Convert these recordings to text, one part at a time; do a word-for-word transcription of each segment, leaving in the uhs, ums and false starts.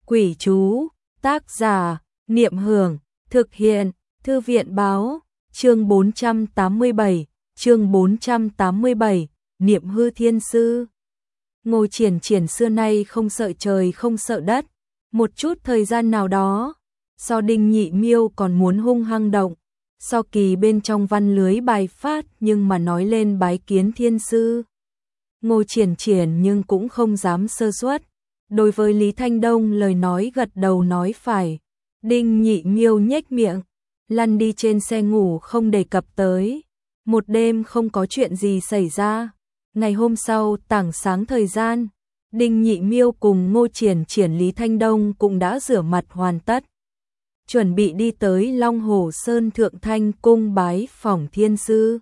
Quỷ chú, tác giả, Niệm Hưởng, thực hiện, Thư viện Báo, chương bốn trăm tám mươi bảy, chương bốn trăm tám mươi bảy, Niệm Hư Thiên Sư. Ngô Triển Triển xưa nay không sợ trời không sợ đất, một chút thời gian nào đó, so Đinh Nhị Miêu còn muốn hung hăng động, so kỳ bên trong văn lưới bài phát nhưng mà nói lên bái kiến thiên sư. Ngô Triển Triển nhưng cũng không dám sơ suất. Đối với Lý Thanh Đông lời nói gật đầu nói phải. Đinh Nhị Miêu nhếch miệng, lăn đi trên xe ngủ không đề cập tới. Một đêm không có chuyện gì xảy ra. Ngày hôm sau tảng sáng thời gian, Đinh Nhị Miêu cùng Ngô Triển Triển Lý Thanh Đông cũng đã rửa mặt hoàn tất. Chuẩn bị đi tới Long Hồ Sơn Thượng Thanh cung bái phỏng thiên sư.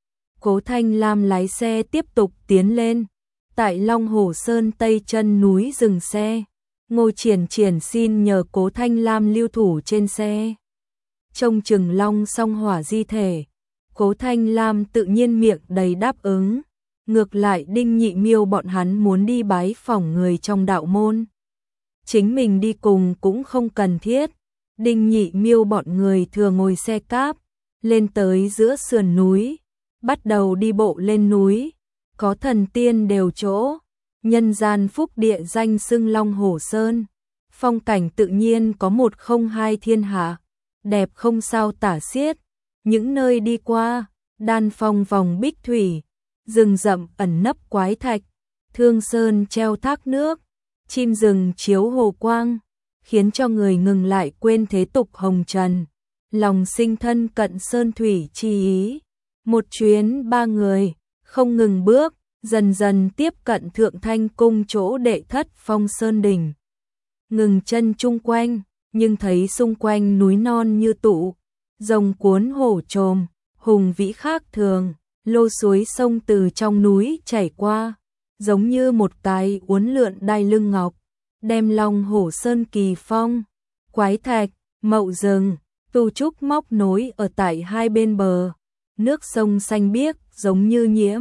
Cố Thanh Lam lái xe tiếp tục tiến lên. Tại Long Hồ Sơn Tây chân núi dừng xe, Ngô Triển Triển xin nhờ Cố Thanh Lam lưu thủ trên xe. Trông chừng Long song hỏa di thể, Cố Thanh Lam tự nhiên miệng đầy đáp ứng. Ngược lại Đinh Nhị Miêu bọn hắn muốn đi bái phỏng người trong đạo môn. Chính mình đi cùng cũng không cần thiết. Đinh Nhị Miêu bọn người thừa ngồi xe cáp, lên tới giữa sườn núi, bắt đầu đi bộ lên núi. Có thần tiên đều chỗ, nhân gian phúc địa danh xưng Long Hồ Sơn. Phong cảnh tự nhiên có một không hai thiên hạ, đẹp không sao tả xiết. Những nơi đi qua, đan phong vòng bích thủy, rừng rậm ẩn nấp quái thạch, thương sơn treo thác nước, chim rừng chiếu hồ quang, khiến cho người ngừng lại quên thế tục hồng trần, lòng sinh thân cận sơn thủy chi ý. Một chuyến ba người, không ngừng bước, dần dần tiếp cận Thượng Thanh cung chỗ đệ thất Phong Sơn đỉnh. Ngừng chân chung quanh, nhưng thấy xung quanh núi non như tụ, rồng cuốn hổ trồm, hùng vĩ khác thường, lô suối sông từ trong núi chảy qua, giống như một cái uốn lượn đai lưng ngọc, đem Long Hồ Sơn kỳ phong, quái thạch, mậu rừng, tu trúc móc nối ở tại hai bên bờ, nước sông xanh biếc giống như nhiễm.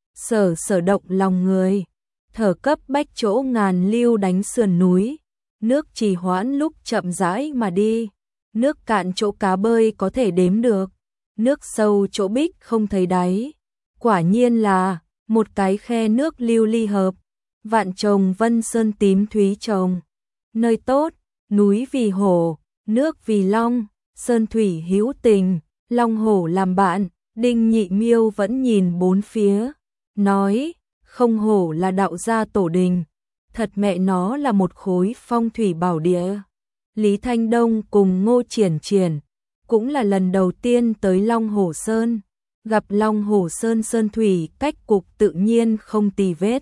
Sở sở động lòng người, thở cấp bách chỗ ngàn lưu đánh sườn núi, nước trì hoãn lúc chậm rãi mà đi, nước cạn chỗ cá bơi có thể đếm được, nước sâu chỗ bích không thấy đáy. Quả nhiên là một cái khe nước lưu ly hợp, vạn trồng vân sơn tím thúy trồng. Nơi tốt, núi vì hổ, nước vì long, sơn thủy hữu tình, long hổ làm bạn. Đinh Nhị Miêu vẫn nhìn bốn phía, nói, không hổ là đạo gia tổ đình, thật mẹ nó là một khối phong thủy bảo địa. Lý Thanh Đông cùng Ngô Triển Triển, cũng là lần đầu tiên tới Long Hồ Sơn, gặp Long Hồ Sơn sơn thủy cách cục tự nhiên không tì vết.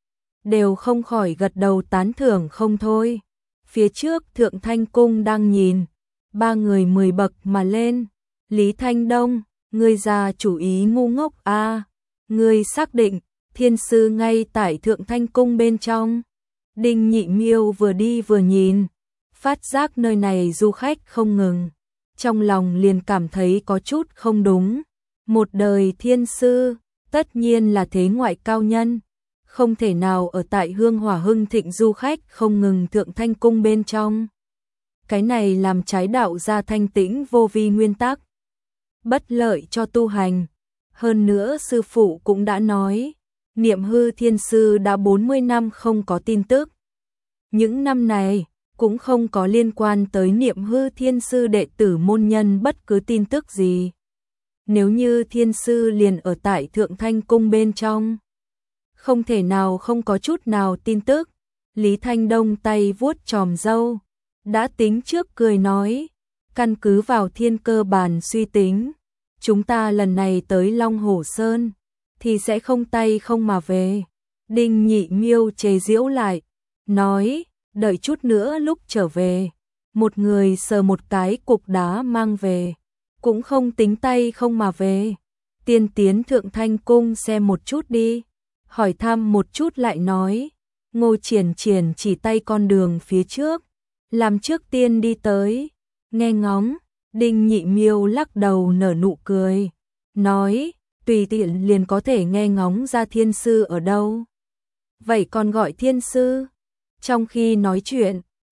Đều không khỏi gật đầu tán thưởng không thôi. Phía trước Thượng Thanh cung đang nhìn, ba người mười bậc mà lên. Lý Thanh Đông, ngươi ra chủ ý ngu ngốc a à, ngươi xác định thiên sư ngay tại Thượng Thanh cung bên trong. Đinh Nhị Miêu vừa đi vừa nhìn, phát giác nơi này du khách không ngừng, trong lòng liền cảm thấy có chút không đúng. Một đời thiên sư, tất nhiên là thế ngoại cao nhân, không thể nào ở tại hương hỏa hưng thịnh du khách không ngừng Thượng Thanh cung bên trong. Cái này làm trái đạo gia thanh tĩnh vô vi nguyên tắc, bất lợi cho tu hành. Hơn nữa sư phụ cũng đã nói, Niệm Hư Thiên Sư đã bốn mươi năm không có tin tức. Những năm này, cũng không có liên quan tới Niệm Hư Thiên Sư đệ tử môn nhân bất cứ tin tức gì. Nếu như Thiên Sư liền ở tại Thượng Thanh cung bên trong, không thể nào không có chút nào tin tức. Lý Thanh Đông tay vuốt chòm râu, đã tính trước cười nói, căn cứ vào thiên cơ bản suy tính, chúng ta lần này tới Long Hồ Sơn, thì sẽ không tay không mà về. Đinh Nhị Miêu chế giễu lại, nói, đợi chút nữa lúc trở về, một người sờ một cái cục đá mang về, cũng không tính tay không mà về. Tiên tiến Thượng Thanh cung xem một chút đi. Hỏi thăm một chút lại nói, Ngô Triển Triển chỉ tay con đường phía trước, làm trước tiên đi tới, nghe ngóng. Đinh Nhị Miêu lắc đầu nở nụ cười, nói, tùy tiện liền có thể nghe ngóng ra thiên sư ở đâu. Vậy còn gọi thiên sư? Trong khi nói chuyện,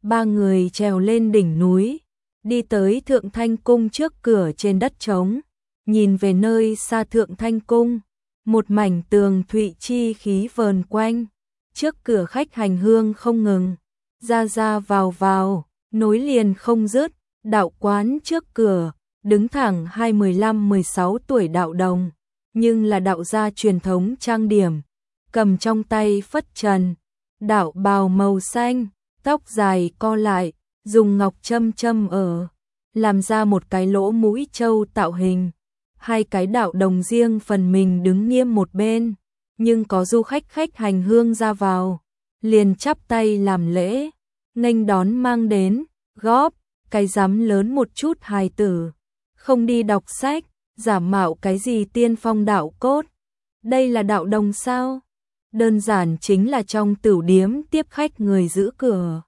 Ba người trèo lên đỉnh núi, đi tới Thượng Thanh Cung trước cửa trên đất trống, nhìn về nơi xa Thượng Thanh Cung, một mảnh tường thụy chi khí vờn quanh, trước cửa khách hành hương không ngừng, ra ra vào vào, nối liền không dứt, đạo quán trước cửa, đứng thẳng hai mười lăm mười sáu tuổi đạo đồng, nhưng là đạo gia truyền thống trang điểm, cầm trong tay phất trần, đạo bào màu xanh, tóc dài co lại, dùng ngọc châm châm ở, làm ra một cái lỗ mũi trâu tạo hình. Hai cái đạo đồng riêng phần mình đứng nghiêm một bên, nhưng có du khách khách hành hương ra vào, liền chắp tay làm lễ, nghênh đón mang đến, góp, cái dám lớn một chút hài tử, không đi đọc sách, giả mạo cái gì tiên phong đạo cốt. Đây là đạo đồng sao? Đơn giản chính là trong tửu điếm tiếp khách người giữ cửa.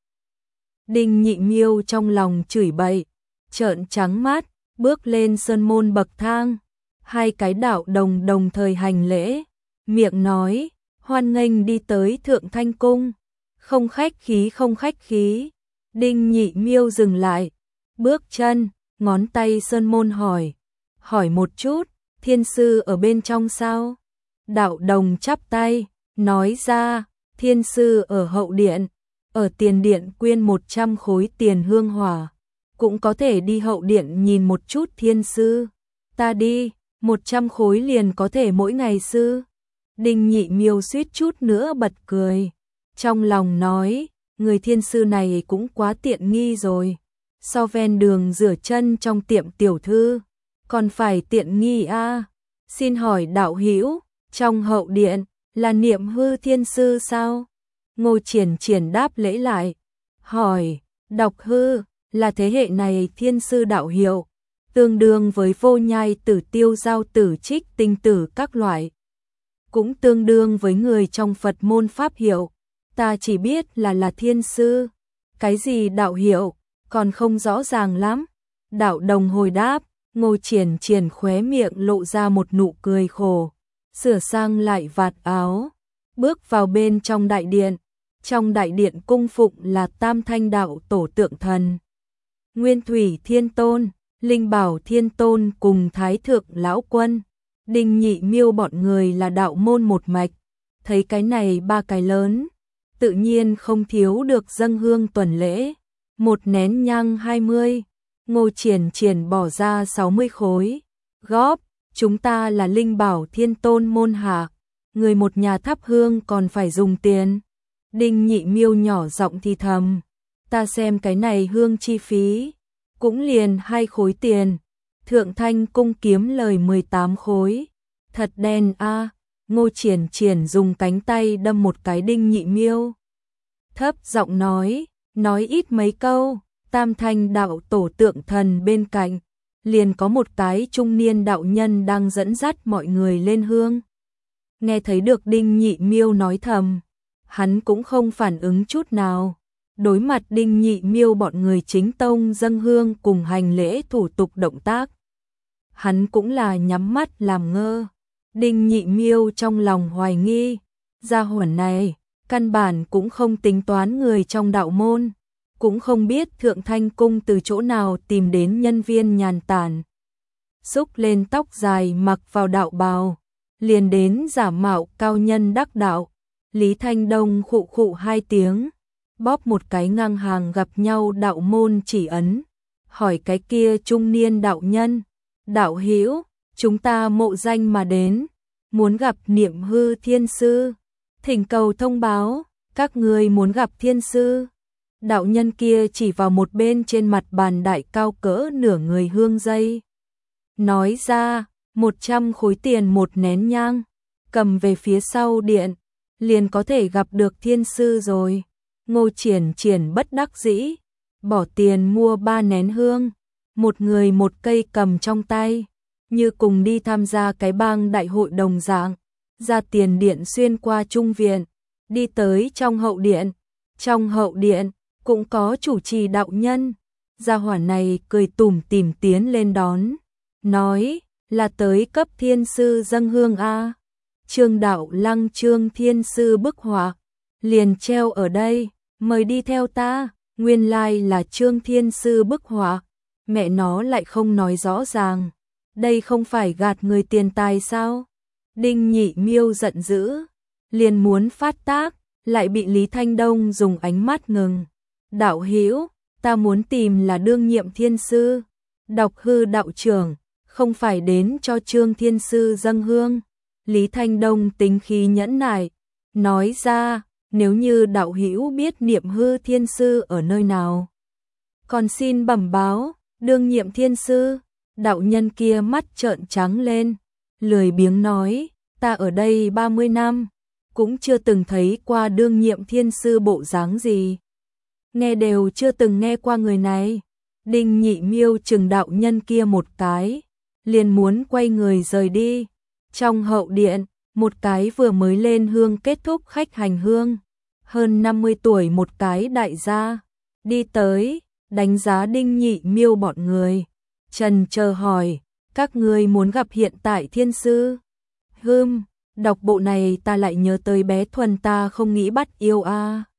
Đinh Nhị Miêu trong lòng chửi bậy, trợn trắng mắt, bước lên sơn môn bậc thang. Hai cái đạo đồng đồng thời hành lễ, miệng nói, hoan nghênh đi tới Thượng Thanh Cung, không khách khí không khách khí. Đinh Nhị Miêu dừng lại, bước chân, ngón tay sơn môn hỏi, hỏi một chút, thiên sư ở bên trong sao? Đạo đồng chắp tay, nói ra, thiên sư ở hậu điện, ở tiền điện quyên một trăm khối tiền hương hỏa, cũng có thể đi hậu điện nhìn một chút thiên sư. Ta đi, một trăm khối liền có thể mỗi ngày sư. Đinh Nhị Miêu suýt chút nữa bật cười, trong lòng nói, người thiên sư này cũng quá tiện nghi rồi, so ven đường rửa chân trong tiệm tiểu thư, còn phải tiện nghi a. À. Xin hỏi đạo hữu, trong hậu điện là Niệm Hư thiên sư sao? Ngô Triển Triển đáp lễ lại, hỏi, Độc Hư là thế hệ này thiên sư đạo hiệu, tương đương với Vô Nhai Tử, Tiêu Giao Tử, Trích Tinh Tử các loại, cũng tương đương với người trong Phật môn pháp hiệu. Ta chỉ biết là là thiên sư, cái gì đạo hiệu còn không rõ ràng lắm. Đạo đồng hồi đáp. Ngô Triển Triển khóe miệng lộ ra một nụ cười khổ, sửa sang lại vạt áo, bước vào bên trong đại điện. Trong đại điện cung phụng là Tam Thanh đạo tổ tượng thần, Nguyên Thủy Thiên Tôn, Linh Bảo Thiên Tôn cùng Thái Thượng Lão Quân. Đinh Nhị Miêu bọn người là đạo môn một mạch, thấy cái này ba cái lớn, tự nhiên không thiếu được dâng hương tuần lễ, một nén nhang hai mươi. Ngô Triển Triển bỏ ra sáu mươi khối, góp, chúng ta là Linh Bảo Thiên Tôn môn hạ, người một nhà thắp hương còn phải dùng tiền. Đinh Nhị Miêu nhỏ giọng thì thầm, ta xem cái này hương chi phí, cũng liền hai khối tiền. Thượng Thanh Cung kiếm lời mười tám khối, thật đen a. À. Ngô Triển Triển dùng cánh tay đâm một cái Đinh Nhị Miêu, thấp giọng nói, nói ít mấy câu. Tam Thanh đạo tổ tượng thần bên cạnh, liền có một cái trung niên đạo nhân đang dẫn dắt mọi người lên hương. Nghe thấy được Đinh Nhị Miêu nói thầm, hắn cũng không phản ứng chút nào. Đối mặt Đinh Nhị Miêu bọn người chính tông dâng hương cùng hành lễ thủ tục động tác, hắn cũng là nhắm mắt làm ngơ. Đinh Nhị Miêu trong lòng hoài nghi, gia hỏa này căn bản cũng không tính toán người trong đạo môn, cũng không biết Thượng Thanh Cung từ chỗ nào tìm đến nhân viên nhàn tản, xúc lên tóc dài mặc vào đạo bào, liền đến giả mạo cao nhân đắc đạo. Lý Thanh Đông khụ khụ hai tiếng, bóp một cái ngang hàng gặp nhau đạo môn chỉ ấn, hỏi cái kia trung niên đạo nhân, đạo hữu, chúng ta mộ danh mà đến, muốn gặp Niệm Hư thiên sư, thỉnh cầu thông báo, các người muốn gặp thiên sư. Đạo nhân kia chỉ vào một bên trên mặt bàn đại cao cỡ nửa người hương dây, nói ra, một trăm khối tiền một nén nhang, cầm về phía sau điện, liền có thể gặp được thiên sư rồi. Ngô Triển Triển bất đắc dĩ, bỏ tiền mua ba nén hương, một người một cây cầm trong tay, như cùng đi tham gia cái bang đại hội đồng dạng, ra tiền điện xuyên qua trung viện, đi tới trong hậu điện. Trong hậu điện cũng có chủ trì đạo nhân, gia hỏa này cười tủm tỉm tiến lên đón, nói là tới cấp thiên sư dâng hương a. Trương Đạo Lăng Trương thiên sư bức họa liền treo ở đây, mời đi theo ta. Nguyên lai là Trương Thiên Sư bức họa, mẹ nó lại không nói rõ ràng. Đây không phải gạt người tiền tài sao? Đinh Nhị Miêu giận dữ, liền muốn phát tác, lại bị Lý Thanh Đông dùng ánh mắt ngừng. Đạo hữu, ta muốn tìm là đương nhiệm thiên sư, Độc Hư đạo trưởng, không phải đến cho Trương Thiên Sư dâng hương. Lý Thanh Đông tính khí nhẫn nại, nói ra, nếu như đạo hữu biết Niệm Hư Thiên Sư ở nơi nào, còn xin bẩm báo. Đương nhiệm thiên sư, đạo nhân kia mắt trợn trắng lên, lười biếng nói, ta ở đây ba mươi năm, cũng chưa từng thấy qua đương nhiệm thiên sư bộ dáng gì. Nghe đều chưa từng nghe qua người này. Đinh Nhị Miêu chừng đạo nhân kia một cái, liền muốn quay người rời đi. Trong hậu điện, một cái vừa mới lên hương kết thúc khách hành hương, hơn năm mươi tuổi một cái đại gia, đi tới, đánh giá Đinh Nhị Miêu bọn người, trần chờ hỏi, các ngươi muốn gặp hiện tại thiên sư? Hừm, đọc bộ này ta lại nhớ tới bé Thuần ta không nghĩ bắt yêu a.